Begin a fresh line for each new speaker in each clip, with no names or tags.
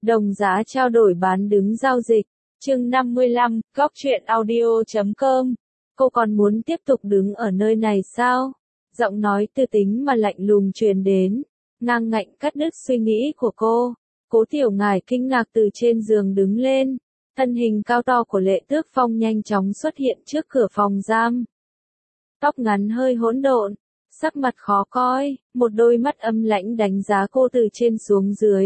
Đồng giá trao đổi bán đứng giao dịch. Chương 55, Góc truyện audio.com. Cô còn muốn tiếp tục đứng ở nơi này sao? Giọng nói tư tính mà lạnh lùng truyền đến, ngang ngạnh cắt đứt suy nghĩ của cô. Cố Tiểu Ngải kinh ngạc từ trên giường đứng lên, thân hình cao to của Lệ Tước Phong nhanh chóng xuất hiện trước cửa phòng giam. Tóc ngắn hơi hỗn độn, sắc mặt khó coi, một đôi mắt âm lãnh đánh giá cô từ trên xuống dưới.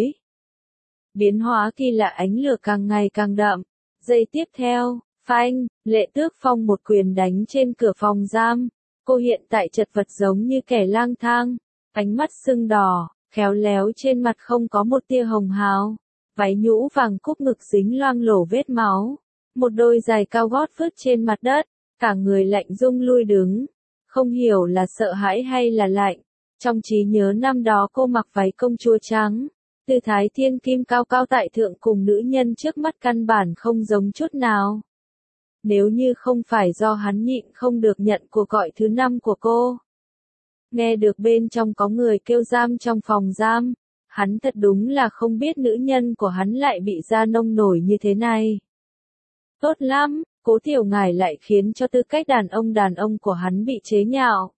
Biến hóa kỳ lạ, ánh lửa càng ngày càng đậm. Giây tiếp theo, phanh, Lệ Tước Phong một quyền đánh trên cửa phòng giam. Cô hiện tại chật vật giống như kẻ lang thang, ánh mắt sưng đỏ, khéo léo trên mặt không có một tia hồng hào. Váy nhũ vàng cúp ngực dính loang lổ vết máu. Một đôi giày cao gót vứt trên mặt đất, cả người lạnh rung lui đứng. Không hiểu là sợ hãi hay là lạnh. Trong trí nhớ năm đó cô mặc váy công chúa trắng, tư thái thiên kim cao cao tại thượng cùng nữ nhân trước mắt căn bản không giống chút nào. Nếu như không phải do hắn nhịn không được nhận cuộc gọi thứ 5 của cô. Nghe được bên trong có người kêu giam trong phòng giam, hắn thật đúng là không biết nữ nhân của hắn lại bị ra nông nổi như thế này. Tốt lắm, Cố Tiểu Ngải lại khiến cho tư cách đàn ông của hắn bị chế nhạo.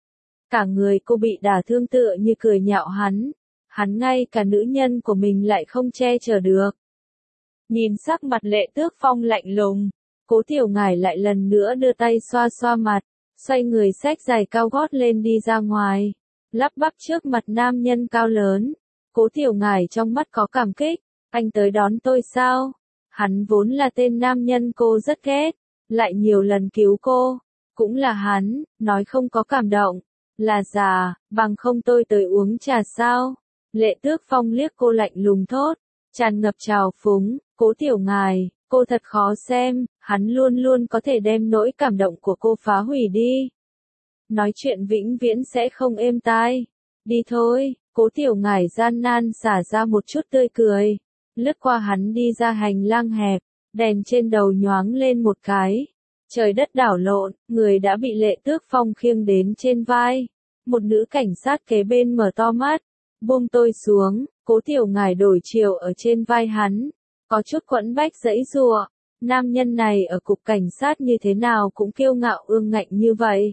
Cả người cô bị đả thương tựa như cười nhạo hắn ngay cả nữ nhân của mình lại không che chở được. Nhìn sắc mặt Lệ Tước Phong lạnh lùng, Cố Tiểu Ngải lại lần nữa đưa tay xoa xoa mặt, xoay người xách giày cao gót lên đi ra ngoài, lắp bắp trước mặt nam nhân cao lớn. Cố Tiểu Ngải trong mắt có cảm kích, anh tới đón tôi sao? Hắn vốn là tên nam nhân cô rất ghét, lại nhiều lần cứu cô, cũng là hắn, nói không có cảm động, là già, bằng không tôi tới uống trà sao? Lệ Tước Phong liếc cô lạnh lùng thốt, tràn ngập trào phúng, Cố Tiểu Ngải, cô thật khó xem, hắn luôn luôn có thể đem nỗi cảm động của cô phá hủy đi. Nói chuyện vĩnh viễn sẽ không êm tai. Đi thôi, Cố Tiểu Ngải gian nan xả ra một chút tươi cười, lướt qua hắn đi ra hành lang hẹp, đèn trên đầu nhoáng lên một cái. Trời đất đảo lộn, người đã bị Lệ Tước Phong khiêng đến trên vai. Một nữ cảnh sát kế bên mở to mắt, buông tôi xuống. Cố Tiểu Ngải đổi chiều ở trên vai hắn, có chút quẫn bách giãy giụa. Nam nhân này ở cục cảnh sát như thế nào cũng kiêu ngạo ương ngạnh như vậy.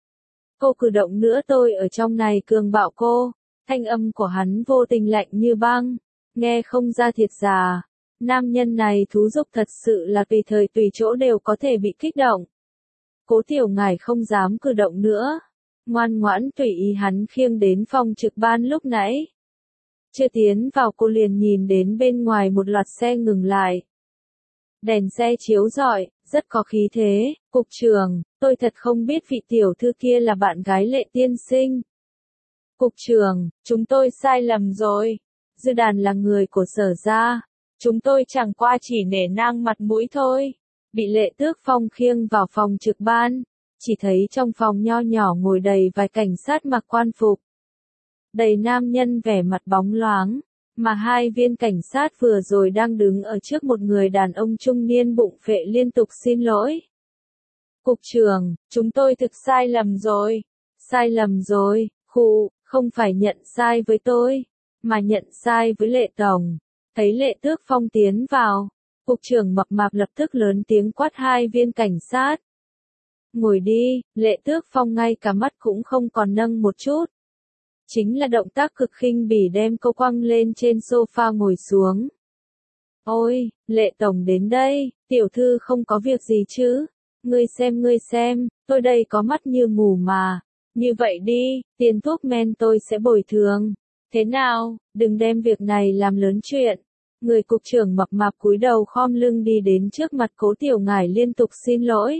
Cô cử động nữa tôi ở trong này cường bạo cô. Thanh âm của hắn vô tình lạnh như băng, nghe không ra thiệt giả. Nam nhân này thú dục thật sự là tùy thời tùy chỗ đều có thể bị kích động. Cố Tiểu Ngải không dám cử động nữa, ngoan ngoãn tùy ý hắn khiêng đến phòng trực ban lúc nãy. Chưa tiến vào cô liền nhìn đến bên ngoài một loạt xe ngừng lại. Đèn xe chiếu rọi, rất có khí thế. Cục trưởng, tôi thật không biết vị tiểu thư kia là bạn gái Lệ tiên sinh. Cục trưởng, chúng tôi sai lầm rồi. Dư Đàn là người của Sở gia. Chúng tôi chẳng qua chỉ nể nang mặt mũi thôi. Bị Lệ Tước Phong khiêng vào phòng trực ban, chỉ thấy trong phòng nho nhỏ ngồi đầy vài cảnh sát mặc quan phục. Đầy nam nhân vẻ mặt bóng loáng, mà hai viên cảnh sát vừa rồi đang đứng ở trước một người đàn ông trung niên bụng phệ liên tục xin lỗi. Cục trưởng, chúng tôi thực sai lầm rồi. Sai lầm rồi, không phải nhận sai với tôi, mà nhận sai với Lệ tổng. Thấy Lệ Tước Phong tiến vào, cục trưởng mập mạp lập tức lớn tiếng quát hai viên cảnh sát. Ngồi đi, Lệ Tước Phong ngay cả mắt cũng không còn nâng một chút. Chính là động tác cực khinh bỉ đem cô quăng lên trên sofa ngồi xuống. Ôi, Lệ tổng đến đây, tiểu thư không có việc gì chứ? Ngươi xem, tôi đây có mắt như mù mà. Như vậy đi, tiền thuốc men tôi sẽ bồi thường. Thế nào, đừng đem việc này làm lớn chuyện. Người cục trưởng mập mạp cúi đầu khom lưng đi đến trước mặt Cố Tiểu Ngải liên tục xin lỗi.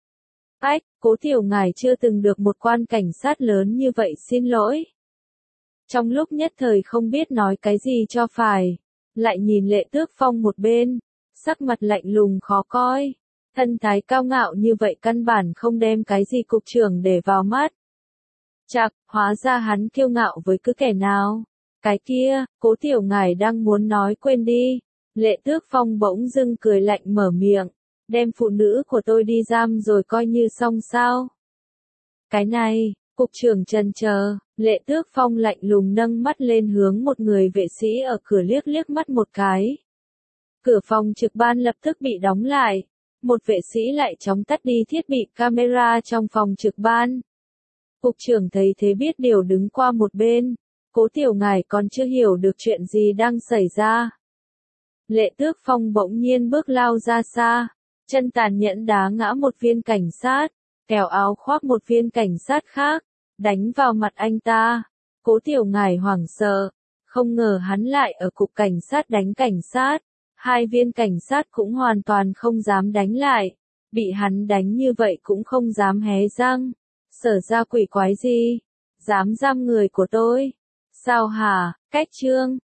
Cố Tiểu Ngải chưa từng được một quan cảnh sát lớn như vậy xin lỗi. Trong lúc nhất thời không biết nói cái gì cho phải, lại nhìn Lệ Tước Phong một bên, sắc mặt lạnh lùng khó coi, thân thái cao ngạo như vậy căn bản không đem cái gì cục trưởng để vào mắt. Chạc, hóa ra hắn kiêu ngạo với cứ kẻ nào. Cái kia, Cố Tiểu Ngải đang muốn nói quên đi. Lệ Tước Phong bỗng dưng cười lạnh mở miệng, đem phụ nữ của tôi đi giam rồi coi như xong sao. Cái này, cục trưởng chần chờ, Lệ Tước Phong lạnh lùng nâng mắt lên hướng một người vệ sĩ ở cửa liếc liếc mắt một cái. Cửa phòng trực ban lập tức bị đóng lại. Một vệ sĩ lại chóng tắt đi thiết bị camera trong phòng trực ban. Cục trưởng thấy thế biết điều đứng qua một bên. Cố Tiểu ngài còn chưa hiểu được chuyện gì đang xảy ra. Lệ Tước Phong bỗng nhiên bước lao ra xa. Chân tàn nhẫn đá ngã một viên cảnh sát. Kéo áo khoác một viên cảnh sát khác. Đánh vào mặt anh ta. Cố Tiểu ngài hoảng sợ. Không ngờ hắn lại ở cục cảnh sát đánh cảnh sát. Hai viên cảnh sát cũng hoàn toàn không dám đánh lại. Bị hắn đánh như vậy cũng không dám hé răng. Sở ra quỷ quái gì? Dám giam người của tôi? Sao hả? Cách trương.